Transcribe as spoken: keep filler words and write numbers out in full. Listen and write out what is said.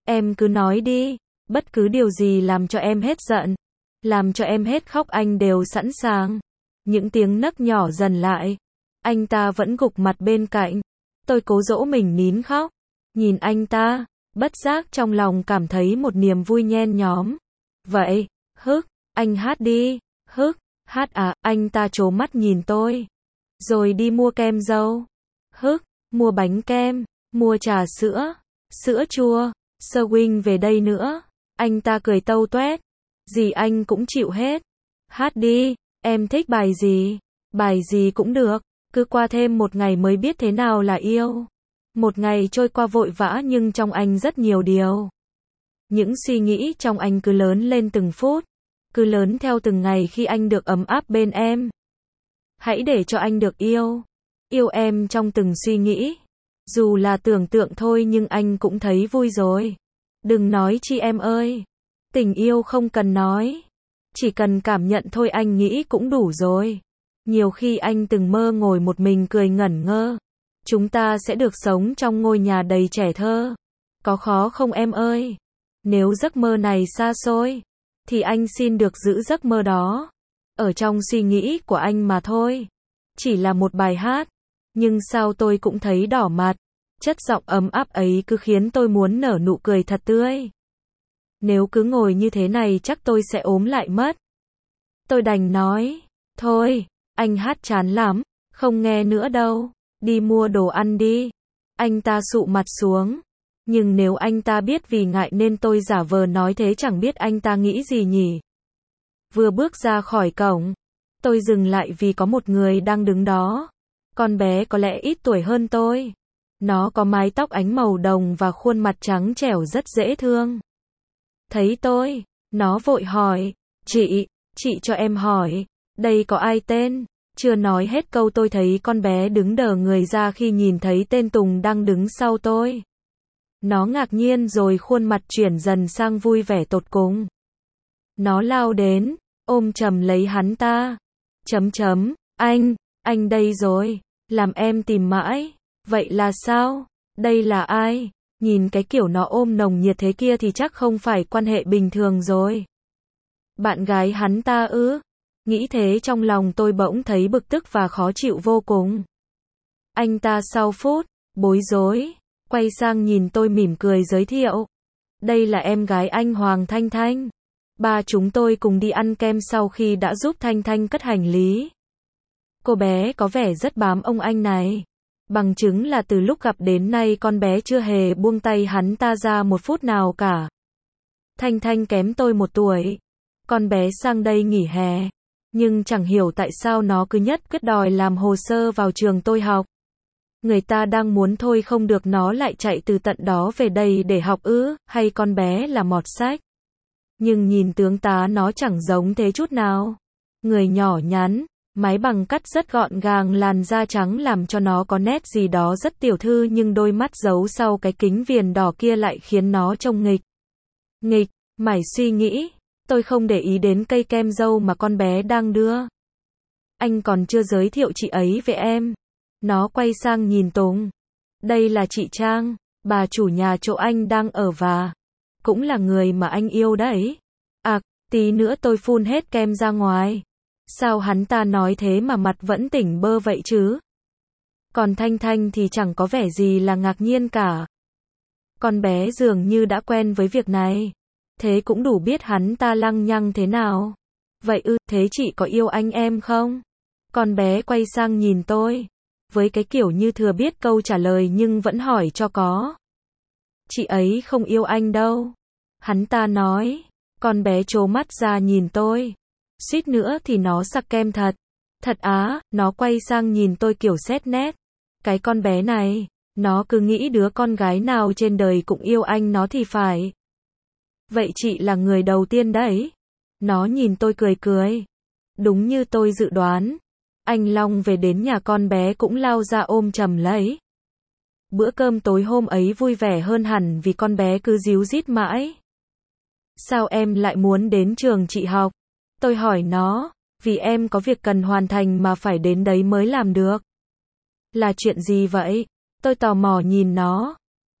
Em cứ nói đi, bất cứ điều gì làm cho em hết giận, làm cho em hết khóc anh đều sẵn sàng. Những tiếng nấc nhỏ dần lại. Anh ta vẫn gục mặt bên cạnh. Tôi cố dỗ mình nín khóc. Nhìn anh ta, bất giác trong lòng cảm thấy một niềm vui nhen nhóm. Vậy, hức, anh hát đi, hức, hát à, anh ta trố mắt nhìn tôi. Rồi đi mua kem dâu. Hức, mua bánh kem, mua trà sữa, sữa chua, Sơ Huynh về đây nữa. Anh ta cười tâu tuét. Gì anh cũng chịu hết. Hát đi, em thích bài gì? Bài gì cũng được. Cứ qua thêm một ngày mới biết thế nào là yêu. Một ngày trôi qua vội vã nhưng trong anh rất nhiều điều. Những suy nghĩ trong anh cứ lớn lên từng phút. Cứ lớn theo từng ngày khi anh được ấm áp bên em. Hãy để cho anh được yêu. Yêu em trong từng suy nghĩ. Dù là tưởng tượng thôi nhưng anh cũng thấy vui rồi. Đừng nói chi em ơi. Tình yêu không cần nói. Chỉ cần cảm nhận thôi anh nghĩ cũng đủ rồi. Nhiều khi anh từng mơ ngồi một mình cười ngẩn ngơ. Chúng ta sẽ được sống trong ngôi nhà đầy trẻ thơ. Có khó không em ơi? Nếu giấc mơ này xa xôi, thì anh xin được giữ giấc mơ đó. Ở trong suy nghĩ của anh mà thôi. Chỉ là một bài hát. Nhưng sao tôi cũng thấy đỏ mặt. Chất giọng ấm áp ấy cứ khiến tôi muốn nở nụ cười thật tươi. Nếu cứ ngồi như thế này chắc tôi sẽ ốm lại mất. Tôi đành nói, thôi, anh hát chán lắm, không nghe nữa đâu, đi mua đồ ăn đi. Anh ta sụ mặt xuống. Nhưng nếu anh ta biết vì ngại nên tôi giả vờ nói thế chẳng biết anh ta nghĩ gì nhỉ. Vừa bước ra khỏi cổng, tôi dừng lại vì có một người đang đứng đó. Con bé có lẽ ít tuổi hơn tôi. Nó có mái tóc ánh màu đồng và khuôn mặt trắng trẻo rất dễ thương. Thấy tôi, nó vội hỏi, chị, chị cho em hỏi, đây có ai tên? Chưa nói hết câu tôi thấy con bé đứng đờ người ra khi nhìn thấy tên Tùng đang đứng sau tôi. Nó ngạc nhiên rồi khuôn mặt chuyển dần sang vui vẻ tột cùng. Nó lao đến, ôm chầm lấy hắn ta. Chấm chấm, anh, anh đây rồi, làm em tìm mãi. Vậy là sao? Đây là ai? Nhìn cái kiểu nó ôm nồng nhiệt thế kia thì chắc không phải quan hệ bình thường rồi. Bạn gái hắn ta ư? Nghĩ thế trong lòng tôi bỗng thấy bực tức và khó chịu vô cùng. Anh ta sau phút, bối rối, quay sang nhìn tôi mỉm cười giới thiệu. Đây là em gái anh Hoàng Thanh Thanh. Ba chúng tôi cùng đi ăn kem sau khi đã giúp Thanh Thanh cất hành lý. Cô bé có vẻ rất bám ông anh này. Bằng chứng là từ lúc gặp đến nay con bé chưa hề buông tay hắn ta ra một phút nào cả. Thanh Thanh kém tôi một tuổi. Con bé sang đây nghỉ hè. Nhưng chẳng hiểu tại sao nó cứ nhất quyết đòi làm hồ sơ vào trường tôi học. Người ta đang muốn thôi không được nó lại chạy từ tận đó về đây để học ư, hay con bé là mọt sách. Nhưng nhìn tướng tá nó chẳng giống thế chút nào. Người nhỏ nhắn, mái bằng cắt rất gọn gàng, làn da trắng làm cho nó có nét gì đó rất tiểu thư nhưng đôi mắt giấu sau cái kính viền đỏ kia lại khiến nó trông nghịch. Nghịch, mải suy nghĩ, tôi không để ý đến cây kem dâu mà con bé đang đưa. Anh còn chưa giới thiệu chị ấy với em. Nó quay sang nhìn Tùng. Đây là chị Trang, bà chủ nhà chỗ anh đang ở và cũng là người mà anh yêu đấy. À, tí nữa tôi phun hết kem ra ngoài. Sao hắn ta nói thế mà mặt vẫn tỉnh bơ vậy chứ? Còn Thanh Thanh thì chẳng có vẻ gì là ngạc nhiên cả. Con bé dường như đã quen với việc này. Thế cũng đủ biết hắn ta lăng nhăng thế nào. Vậy ư, thế chị có yêu anh em không? Con bé quay sang nhìn tôi. Với cái kiểu như thừa biết câu trả lời nhưng vẫn hỏi cho có. Chị ấy không yêu anh đâu. Hắn ta nói. Con bé trố mắt ra nhìn tôi. Suýt nữa thì nó sặc kem thật. Thật á, nó quay sang nhìn tôi kiểu xét nét. Cái con bé này, nó cứ nghĩ đứa con gái nào trên đời cũng yêu anh nó thì phải. Vậy chị là người đầu tiên đấy. Nó nhìn tôi cười cười. Đúng như tôi dự đoán. Anh Long về đến nhà con bé cũng lao ra ôm chầm lấy. Bữa cơm tối hôm ấy vui vẻ hơn hẳn vì con bé cứ díu dít mãi. Sao em lại muốn đến trường chị học? Tôi hỏi nó, vì em có việc cần hoàn thành mà phải đến đấy mới làm được. Là chuyện gì vậy? Tôi tò mò nhìn nó.